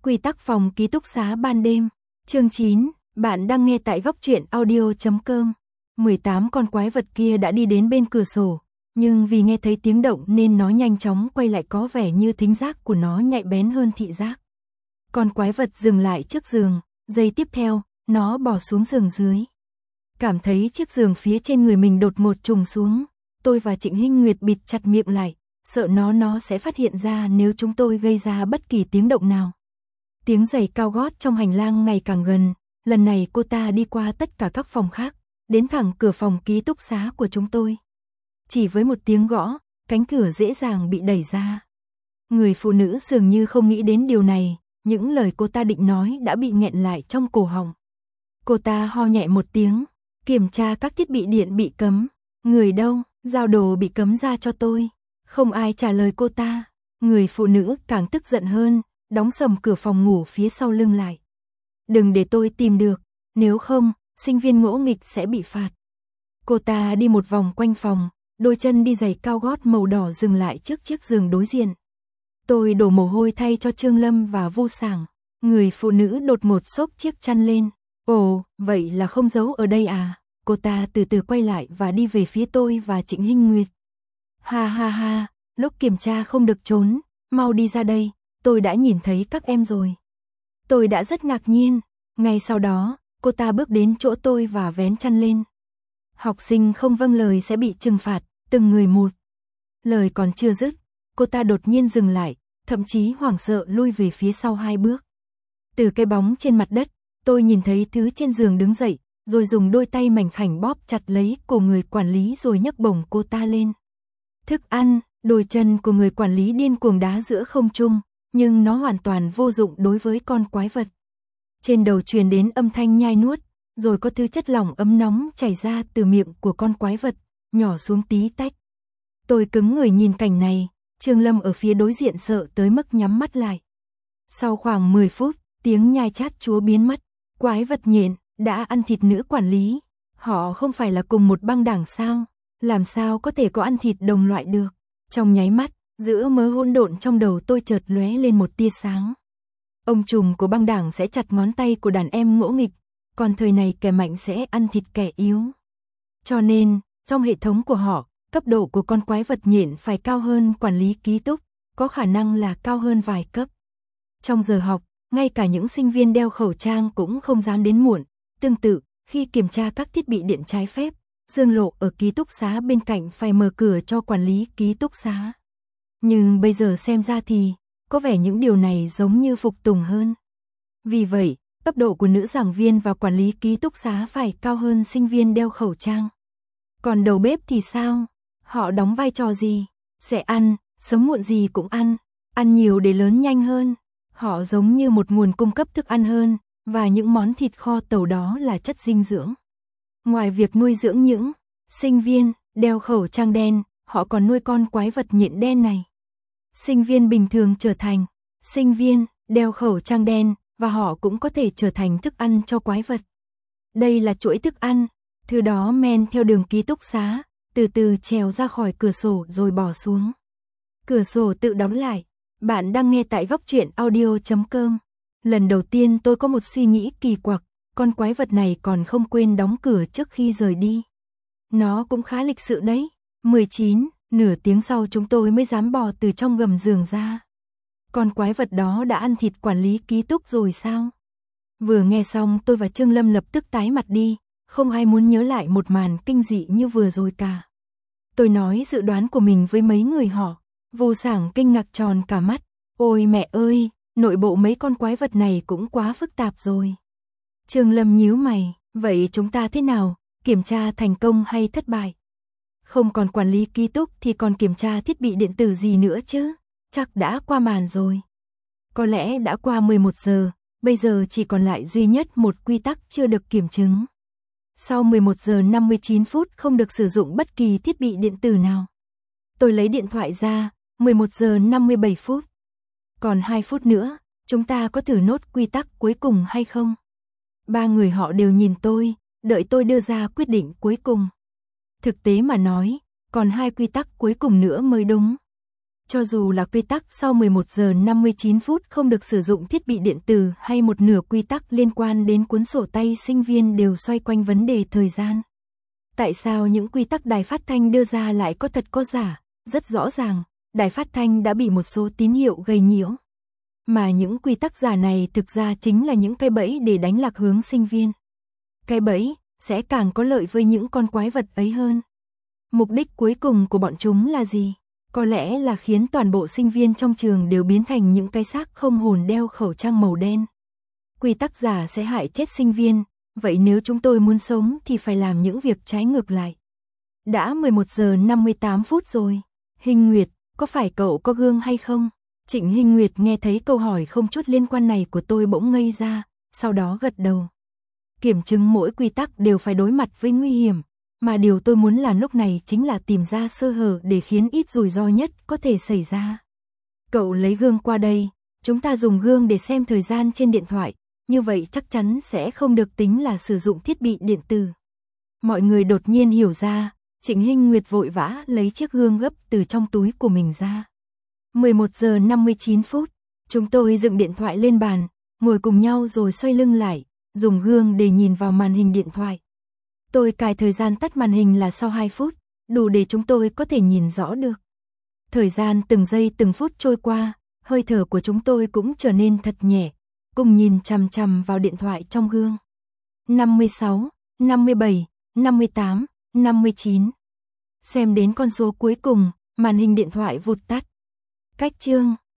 Quy tắc phòng ký túc xá ban đêm. Chương 9, bạn đang nghe tại góc truyện audio.com. 18 con quái vật kia đã đi đến bên cửa sổ, nhưng vì nghe thấy tiếng động nên nó nhanh chóng quay lại, có vẻ như thính giác của nó nhạy bén hơn thị giác. Con quái vật dừng lại trước giường, giây tiếp theo, nó bò xuống giường dưới. Cảm thấy chiếc giường phía trên người mình đột ngột trùng xuống, tôi và Trịnh Hinh Nguyệt bịt chặt miệng lại, sợ nó sẽ phát hiện ra nếu chúng tôi gây ra bất kỳ tiếng động nào. Tiếng giày cao gót trong hành lang ngày càng gần, lần này cô ta đi qua tất cả các phòng khác, đến thẳng cửa phòng ký túc xá của chúng tôi. Chỉ với một tiếng gõ, cánh cửa dễ dàng bị đẩy ra. Người phụ nữ dường như không nghĩ đến điều này, những lời cô ta định nói đã bị nghẹn lại trong cổ họng. Cô ta ho nhẹ một tiếng, kiểm tra các thiết bị điện bị cấm. Người đâu, giao đồ bị cấm ra cho tôi. Không ai trả lời cô ta. Người phụ nữ càng tức giận hơn, đóng sầm cửa phòng ngủ phía sau lưng lại. Đừng để tôi tìm được, nếu không, sinh viên ngỗ nghịch sẽ bị phạt. Cô ta đi một vòng quanh phòng, đôi chân đi giày cao gót màu đỏ dừng lại trước chiếc giường đối diện. Tôi đổ mồ hôi thay cho Trương Lâm và Vu Sảng. Người phụ nữ đột ngột xốc chiếc chăn lên. Ồ, vậy là không giấu ở đây à? Cô ta từ từ quay lại và đi về phía tôi và Trịnh Hinh Nguyệt. Ha ha ha, lúc kiểm tra không được trốn, mau đi ra đây, tôi đã nhìn thấy các em rồi. Tôi đã rất ngạc nhiên, ngay sau đó, cô ta bước đến chỗ tôi và vén chăn lên. Học sinh không vâng lời sẽ bị trừng phạt, từng người một. Lời còn chưa dứt, cô ta đột nhiên dừng lại, thậm chí hoảng sợ lui về phía sau 2 bước. Từ cái bóng trên mặt đất, tôi nhìn thấy thứ trên giường đứng dậy, rồi dùng đôi tay mảnh khảnh bóp chặt lấy cổ người quản lý rồi nhấc bổng cô ta lên. Thức ăn, đôi chân của người quản lý điên cuồng đá giữa không trung, nhưng nó hoàn toàn vô dụng đối với con quái vật. Trên đầu truyền đến âm thanh nhai nuốt, rồi có thứ chất lỏng ấm nóng chảy ra từ miệng của con quái vật, nhỏ xuống tí tách. Tôi cứng người nhìn cảnh này, Trương Lâm ở phía đối diện sợ tới mức nhắm mắt lại. Sau khoảng 10 phút, tiếng nhai chát chúa biến mất, quái vật nhện đã ăn thịt nữ quản lý. Họ không phải là cùng một băng đảng sao? Làm sao có thể có ăn thịt đồng loại được? Trong nháy mắt, giữa mớ hỗn độn trong đầu tôi chợt lóe lên một tia sáng. Ông trùm của băng đảng sẽ chặt ngón tay của đàn em ngỗ nghịch, còn thời này kẻ mạnh sẽ ăn thịt kẻ yếu. Cho nên, trong hệ thống của họ, cấp độ của con quái vật nhện phải cao hơn quản lý ký túc, có khả năng là cao hơn vài cấp. Trong giờ học, ngay cả những sinh viên đeo khẩu trang cũng không dám đến muộn. Tương tự, khi kiểm tra các thiết bị điện trái phép, Dương Lộ ở ký túc xá bên cạnh phải mở cửa cho quản lý ký túc xá. Nhưng bây giờ xem ra thì, có vẻ những điều này giống như phục tùng hơn. Vì vậy, cấp độ của nữ giảng viên và quản lý ký túc xá phải cao hơn sinh viên đeo khẩu trang. Còn đầu bếp thì sao? Họ đóng vai trò gì? Sẽ ăn, sớm muộn gì cũng ăn nhiều để lớn nhanh hơn. Họ giống như một nguồn cung cấp thức ăn hơn, và những món thịt kho tàu đó là chất dinh dưỡng. Ngoài việc nuôi dưỡng những sinh viên đeo khẩu trang đen, họ còn nuôi con quái vật nhện đen này. Sinh viên bình thường trở thành sinh viên đeo khẩu trang đen, và họ cũng có thể trở thành thức ăn cho quái vật. Đây là chuỗi thức ăn, thứ đó men theo đường ký túc xá, từ từ trèo ra khỏi cửa sổ rồi bỏ xuống. Cửa sổ tự đóng lại. Bạn đang nghe tại góc truyện audio.com. Lần đầu tiên tôi có một suy nghĩ kỳ quặc, con quái vật này còn không quên đóng cửa trước khi rời đi. Nó cũng khá lịch sự đấy. 19, nửa tiếng sau chúng tôi mới dám bò từ trong gầm giường ra. Con quái vật đó đã ăn thịt quản lý ký túc rồi sao? Vừa nghe xong tôi và Trương Lâm lập tức tái mặt đi, không ai muốn nhớ lại một màn kinh dị như vừa rồi cả. Tôi nói dự đoán của mình với mấy người họ. Vu Sảng kinh ngạc tròn cả mắt. Ôi mẹ ơi, nội bộ mấy con quái vật này cũng quá phức tạp rồi. Trương Lâm nhíu mày, vậy chúng ta thế nào, kiểm tra thành công hay thất bại? Không còn quản lý ký túc thì còn kiểm tra thiết bị điện tử gì nữa chứ? Chắc đã qua màn rồi. Có lẽ đã qua 11 giờ, bây giờ chỉ còn lại duy nhất một quy tắc chưa được kiểm chứng. Sau 11 giờ 59 phút không được sử dụng bất kỳ thiết bị điện tử nào. Tôi lấy điện thoại ra, 11 giờ 57 phút. Còn 2 phút nữa, chúng ta có thử nốt quy tắc cuối cùng hay không? 3 người họ đều nhìn tôi, đợi tôi đưa ra quyết định cuối cùng. Thực tế mà nói, còn 2 quy tắc cuối cùng nữa mới đúng. Cho dù là quy tắc sau 11 giờ 59 phút không được sử dụng thiết bị điện tử hay một nửa quy tắc liên quan đến cuốn sổ tay sinh viên đều xoay quanh vấn đề thời gian. Tại sao những quy tắc đài phát thanh đưa ra lại có thật có giả? Rất rõ ràng, đài phát thanh đã bị một số tín hiệu gây nhiễu. Mà những quy tắc giả này thực ra chính là những cái bẫy để đánh lạc hướng sinh viên. Cái bẫy sẽ càng có lợi với những con quái vật ấy hơn. Mục đích cuối cùng của bọn chúng là gì? Có lẽ là khiến toàn bộ sinh viên trong trường đều biến thành những cái xác không hồn đeo khẩu trang màu đen. Quy tắc giả sẽ hại chết sinh viên, vậy nếu chúng tôi muốn sống thì phải làm những việc trái ngược lại. Đã 11 giờ 58 phút rồi. Hinh Nguyệt, có phải cậu có gương hay không? Trịnh Hinh Nguyệt nghe thấy câu hỏi không chút liên quan này của tôi bỗng ngây ra, sau đó gật đầu. Kiểm chứng mỗi quy tắc đều phải đối mặt với nguy hiểm, mà điều tôi muốn làm lúc này chính là tìm ra sơ hở để khiến ít rủi ro nhất có thể xảy ra. Cậu lấy gương qua đây, chúng ta dùng gương để xem thời gian trên điện thoại, như vậy chắc chắn sẽ không được tính là sử dụng thiết bị điện tử. Mọi người đột nhiên hiểu ra, Trịnh Hinh Nguyệt vội vã lấy chiếc gương gấp từ trong túi của mình ra. 11 giờ 59 phút, chúng tôi dựng điện thoại lên bàn, ngồi cùng nhau rồi xoay lưng lại, dùng gương để nhìn vào màn hình điện thoại. Tôi cài thời gian tắt màn hình là sau 2 phút, đủ để chúng tôi có thể nhìn rõ được. Thời gian từng giây từng phút trôi qua, hơi thở của chúng tôi cũng trở nên thật nhẹ, cùng nhìn chằm chằm vào điện thoại trong gương. 56, 57, 58, 59. Xem đến con số cuối cùng, màn hình điện thoại vụt tắt. Cách chương